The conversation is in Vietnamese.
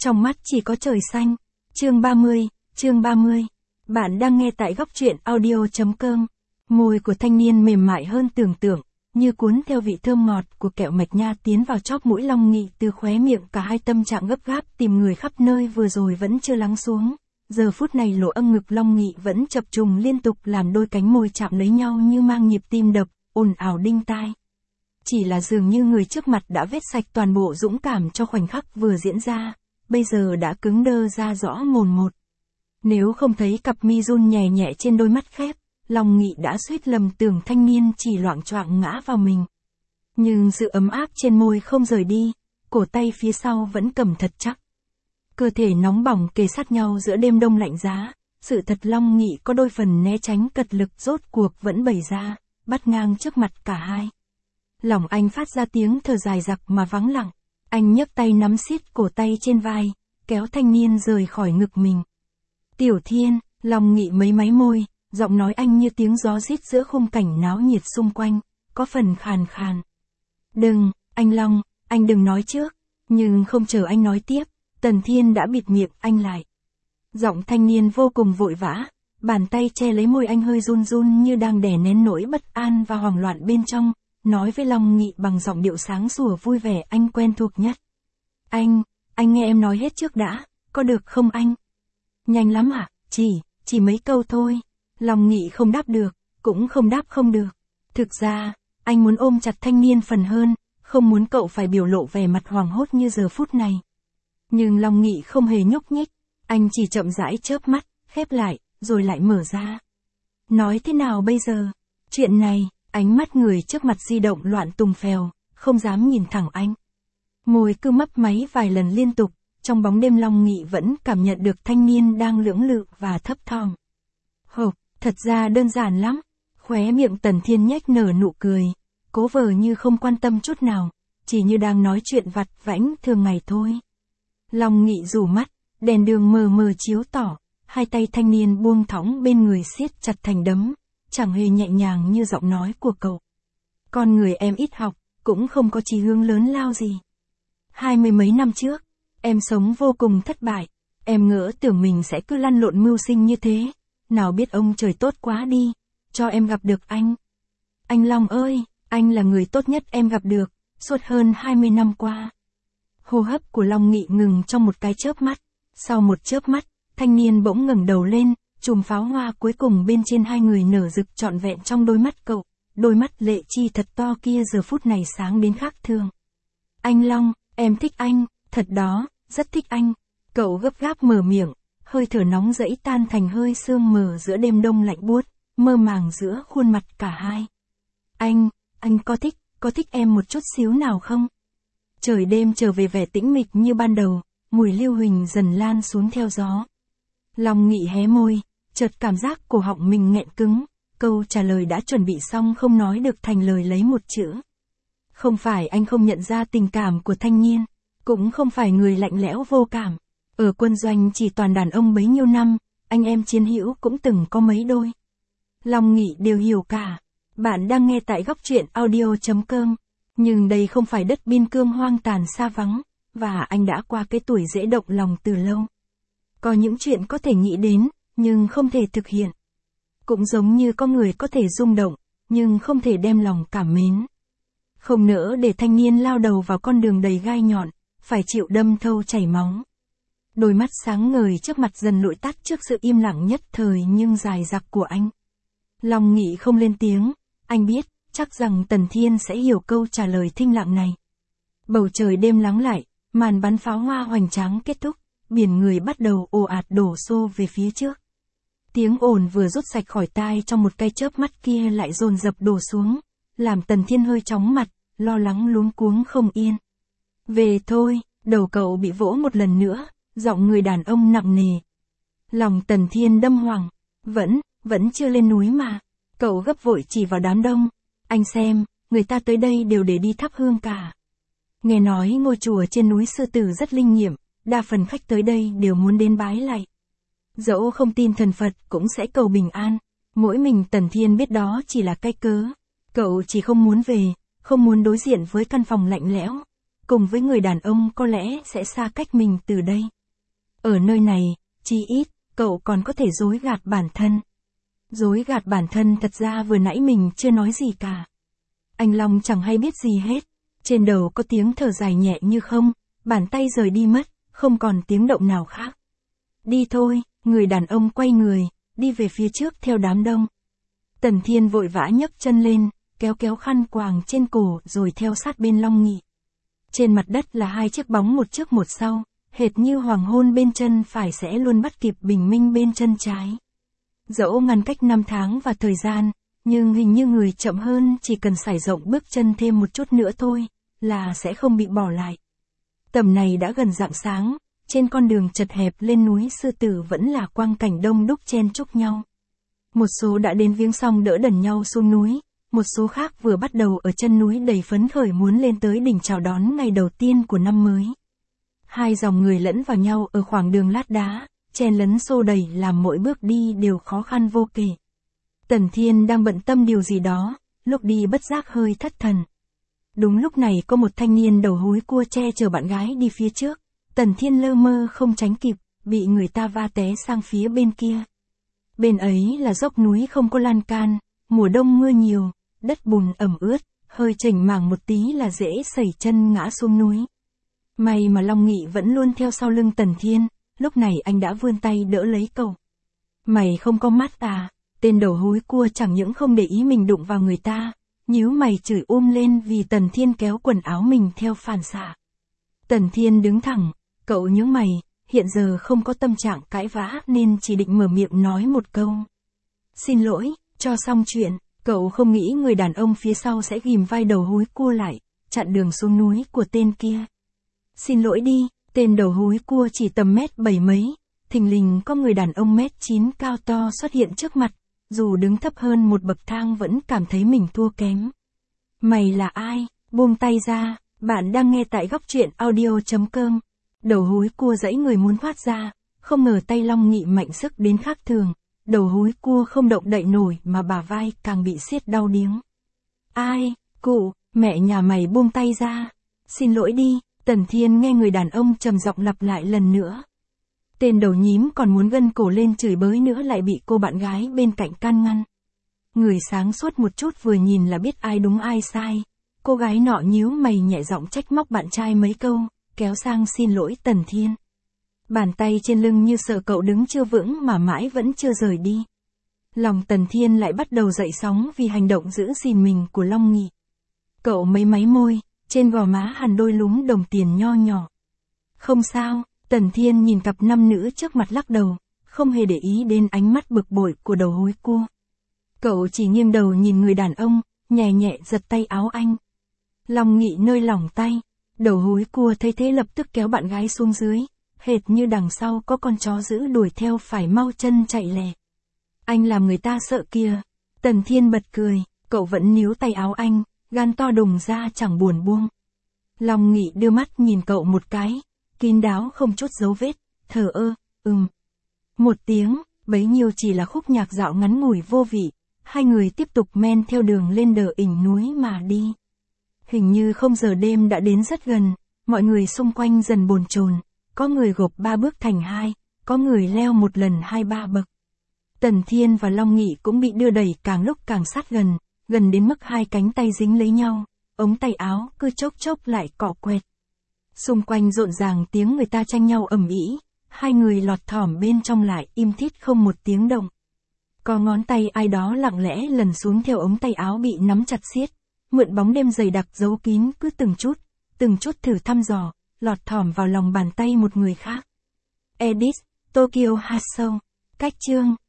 Trong mắt chỉ có trời xanh. Chương 30. Bạn đang nghe tại góc truyện audio.com. Môi của thanh niên mềm mại hơn tưởng tượng, như cuốn theo vị thơm ngọt của kẹo mạch nha tiến vào chóp mũi Long Nghị từ khóe miệng. Cả hai tâm trạng gấp gáp tìm người khắp nơi vừa rồi vẫn chưa lắng xuống. Giờ phút này lỗ âm ngực Long Nghị vẫn chập trùng liên tục làm đôi cánh môi chạm lấy nhau như mang nhịp tim đập, ồn ào đinh tai. Chỉ là dường như người trước mặt đã vết sạch toàn bộ dũng cảm cho khoảnh khắc vừa diễn ra, bây giờ đã cứng đơ ra rõ mồn một. Nếu không thấy cặp mi run nhẹ nhẹ trên đôi mắt khép, Long Nghị đã suýt lầm tưởng thanh niên chỉ loạng choạng ngã vào mình. Nhưng sự ấm áp trên môi không rời đi, cổ tay phía sau vẫn cầm thật chắc. Cơ thể nóng bỏng kề sát nhau giữa đêm đông lạnh giá, sự thật Long Nghị có đôi phần né tránh cật lực rốt cuộc vẫn bày ra, bắt ngang trước mặt cả hai. Lòng anh phát ra tiếng thở dài dặc mà vắng lặng, anh nhấc tay nắm siết cổ tay trên vai, kéo thanh niên rời khỏi ngực mình. Tiểu Thiên, Long Nghị mấy máy môi, giọng nói anh như tiếng gió rít giữa khung cảnh náo nhiệt xung quanh, có phần khàn khàn. Đừng, anh Long, anh đừng nói trước, nhưng không chờ anh nói tiếp, Tần Thiên đã bịt miệng anh lại. Giọng thanh niên vô cùng vội vã, bàn tay che lấy môi anh hơi run run như đang đè nén nỗi bất an và hoảng loạn bên trong, nói với Long Nghị bằng giọng điệu sáng sủa vui vẻ anh quen thuộc nhất. Anh nghe em nói hết trước đã, có được không anh? Nhanh lắm à, chỉ mấy câu thôi. Long Nghị không đáp được, cũng không đáp không được. Thực ra, anh muốn ôm chặt thanh niên phần hơn, không muốn cậu phải biểu lộ vẻ mặt hoảng hốt như giờ phút này. Nhưng Long Nghị không hề nhúc nhích, anh chỉ chậm rãi chớp mắt, khép lại, rồi lại mở ra. Nói thế nào bây giờ? Chuyện này, ánh mắt người trước mặt di động loạn tùng phèo, không dám nhìn thẳng anh. Môi cứ mấp máy vài lần liên tục, trong bóng đêm Long Nghị vẫn cảm nhận được thanh niên đang lưỡng lự và thấp thỏm. Hộp, thật ra đơn giản lắm. Khóe miệng Tần Thiên nhếch nở nụ cười, cố vờ như không quan tâm chút nào, chỉ như đang nói chuyện vặt vãnh thường ngày thôi. Long Nghị rủ mắt, đèn đường mờ mờ chiếu tỏ, hai tay thanh niên buông thõng bên người siết chặt thành đấm, chẳng hề nhẹ nhàng như giọng nói của cậu. Con người em ít học, cũng không có chí hướng lớn lao gì. 20 mấy năm trước, em sống vô cùng thất bại, em ngỡ tưởng mình sẽ cứ lăn lộn mưu sinh như thế, nào biết ông trời tốt quá đi, cho em gặp được anh. Anh Long ơi, anh là người tốt nhất em gặp được, suốt hơn 20 năm qua. Hô hấp của Long Nghị ngừng trong một cái chớp mắt, sau một chớp mắt, thanh niên bỗng ngẩng đầu lên, chùm pháo hoa cuối cùng bên trên hai người nở rực trọn vẹn trong đôi mắt cậu, đôi mắt lệ chi thật to kia giờ phút này sáng đến khác thường. Anh Long, em thích anh, thật đó, rất thích anh. Cậu gấp gáp mở miệng, hơi thở nóng rẫy tan thành hơi sương mờ giữa đêm đông lạnh buốt, mơ màng giữa khuôn mặt cả hai. Anh có thích em một chút xíu nào không? Trời đêm trở về vẻ tĩnh mịch như ban đầu, mùi lưu huỳnh dần lan xuống theo gió. Long Nghị hé môi, chợt cảm giác cổ họng mình nghẹn cứng, câu trả lời đã chuẩn bị xong không nói được thành lời lấy một chữ. Không phải anh không nhận ra tình cảm của thanh niên, cũng không phải người lạnh lẽo vô cảm. Ở quân doanh chỉ toàn đàn ông bấy nhiêu năm, anh em chiến hữu cũng từng có mấy đôi. Long Nghị đều hiểu cả. Bạn đang nghe tại góc truyện audio.com. Nhưng đây không phải đất biên cương hoang tàn xa vắng, và anh đã qua cái tuổi dễ động lòng từ lâu. Có những chuyện có thể nghĩ đến, nhưng không thể thực hiện. Cũng giống như có người có thể rung động, nhưng không thể đem lòng cảm mến. Không nỡ để thanh niên lao đầu vào con đường đầy gai nhọn, phải chịu đâm thâu chảy máu. Đôi mắt sáng ngời trước mặt dần lụi tắt trước sự im lặng nhất thời nhưng dài dặc của anh. Long Nghị không lên tiếng, anh biết, chắc rằng Tần Thiên sẽ hiểu câu trả lời thinh lặng này. Bầu trời đêm lắng lại, màn bắn pháo hoa hoành tráng kết thúc, biển người bắt đầu ồ ạt đổ xô về phía trước. Tiếng ồn vừa rút sạch khỏi tai trong một cái chớp mắt kia lại dồn dập đổ xuống, làm Tần Thiên hơi chóng mặt, lo lắng luống cuống không yên. Về thôi, đầu cậu bị vỗ một lần nữa, giọng người đàn ông nặng nề. Lòng Tần Thiên đâm hoảng, vẫn chưa lên núi mà. Cậu gấp vội chỉ vào đám đông. Anh xem, người ta tới đây đều để đi thắp hương cả. Nghe nói ngôi chùa trên núi Sư Tử rất linh nghiệm, đa phần khách tới đây đều muốn đến bái lạy. Dẫu không tin thần Phật cũng sẽ cầu bình an. Mỗi mình Tần Thiên biết đó chỉ là cái cớ. Cậu chỉ không muốn về, không muốn đối diện với căn phòng lạnh lẽo. cùng với người đàn ông có lẽ sẽ xa cách mình từ đây. Ở nơi này, chí ít, cậu còn có thể dối gạt bản thân. Dối gạt bản thân thật ra vừa nãy mình chưa nói gì cả. Anh Long chẳng hay biết gì hết. Trên đầu có tiếng thở dài nhẹ như không, bàn tay rời đi mất, không còn tiếng động nào khác. Đi thôi, người đàn ông quay người, đi về phía trước theo đám đông. Tần Thiên vội vã nhấc chân lên, kéo kéo khăn quàng trên cổ rồi theo sát bên Long Nghị. Trên mặt đất là hai chiếc bóng một trước một sau, hệt như hoàng hôn bên chân phải sẽ luôn bắt kịp bình minh bên chân trái. Dẫu ngăn cách 5 tháng và thời gian, nhưng hình như người chậm hơn chỉ cần sải rộng bước chân thêm một chút nữa thôi, là sẽ không bị bỏ lại. Tầm này đã gần rạng sáng, trên con đường chật hẹp lên núi Sư Tử vẫn là quang cảnh đông đúc chen chúc nhau. Một số đã đến viếng xong đỡ đần nhau xuống núi, một số khác vừa bắt đầu ở chân núi đầy phấn khởi muốn lên tới đỉnh chào đón ngày đầu tiên của năm mới. Hai dòng người lẫn vào nhau ở khoảng đường lát đá, chen lấn xô đẩy làm mỗi bước đi đều khó khăn vô kể. Tần Thiên đang bận tâm điều gì đó, lúc đi bất giác hơi thất thần. Đúng lúc này có một thanh niên đầu húi cua che chở bạn gái đi phía trước. Tần Thiên lơ mơ không tránh kịp, bị người ta va té sang phía bên kia. Bên ấy là dốc núi không có lan can, mùa đông mưa nhiều, đất bùn ẩm ướt, hơi chỉnh mảng một tí là dễ sẩy chân ngã xuống núi. May mà Long Nghị vẫn luôn theo sau lưng Tần Thiên, lúc này anh đã vươn tay đỡ lấy cậu. Mày không có mắt à? Tên đầu húi cua chẳng những không để ý mình đụng vào người ta, nhíu mày chửi lên vì Tần Thiên kéo quần áo mình theo phản xạ. Tần Thiên đứng thẳng, cậu nhướng mày, hiện giờ không có tâm trạng cãi vã nên chỉ định mở miệng nói một câu. Xin lỗi, cho xong chuyện, cậu không nghĩ người đàn ông phía sau sẽ ghìm vai đầu húi cua lại, chặn đường xuống núi của tên kia. Xin lỗi đi, tên đầu húi cua chỉ tầm 1m7 mấy, thình lình có người đàn ông 1m9 cao to xuất hiện trước mặt, dù đứng thấp hơn một bậc thang vẫn cảm thấy mình thua kém. Mày là ai? Buông tay ra, bạn đang nghe tại góc truyện audio.com. Đầu húi cua giãy người muốn thoát ra, không ngờ tay Long Nghị mạnh sức đến khác thường, đầu húi cua không động đậy nổi mà bả vai càng bị siết đau điếng. Ai? Cụ, mẹ nhà mày buông tay ra. Xin lỗi đi, Tần Thiên nghe người đàn ông trầm giọng lặp lại lần nữa. Tên đầu nhím còn muốn gân cổ lên chửi bới nữa lại bị cô bạn gái bên cạnh can ngăn. Người sáng suốt một chút vừa nhìn là biết ai đúng ai sai. Cô gái nọ nhíu mày nhẹ giọng trách móc bạn trai mấy câu, kéo sang xin lỗi Tần Thiên. Bàn tay trên lưng như sợ cậu đứng chưa vững mà mãi vẫn chưa rời đi. Lòng Tần Thiên lại bắt đầu dậy sóng vì hành động giữ gìn mình của Long Nghị. Cậu mấy máy môi, trên gò má hằn đôi lúm đồng tiền nho nhỏ. Không sao, Tần Thiên nhìn cặp nam nữ trước mặt lắc đầu, không hề để ý đến ánh mắt bực bội của đầu húi cua. Cậu chỉ nghiêng đầu nhìn người đàn ông, nhẹ nhẹ giật tay áo anh. Long Nghị nơi lỏng tay, đầu húi cua thấy thế lập tức kéo bạn gái xuống dưới, hệt như đằng sau có con chó dữ đuổi theo phải mau chân chạy lẹ. Anh làm người ta sợ kìa. Tần Thiên bật cười, cậu vẫn níu tay áo anh, gan to đùng ra chẳng buồn buông. Long Nghị đưa mắt nhìn cậu một cái, kín đáo không chút dấu vết, thờ ơ, một tiếng, bấy nhiêu chỉ là khúc nhạc dạo ngắn ngủi vô vị, hai người tiếp tục men theo đường lên đờ ỉnh núi mà đi. Hình như không giờ đêm đã đến rất gần, mọi người xung quanh dần bồn chồn, có người gộp 3 bước thành 2, có người leo một lần 2-3 bậc. Tần Thiên và Long Nghị cũng bị đưa đẩy càng lúc càng sát gần đến mức hai cánh tay dính lấy nhau, ống tay áo cứ chốc chốc lại cọ quẹt. Xung quanh rộn ràng tiếng người ta tranh nhau ầm ĩ, hai người lọt thỏm bên trong lại im thít không một tiếng động. Có ngón tay ai đó lặng lẽ lần xuống theo ống tay áo bị nắm chặt siết, mượn bóng đêm dày đặc giấu kín cứ từng chút thử thăm dò, lọt thỏm vào lòng bàn tay một người khác. Edit, Tokyo Hot Show, cách chương.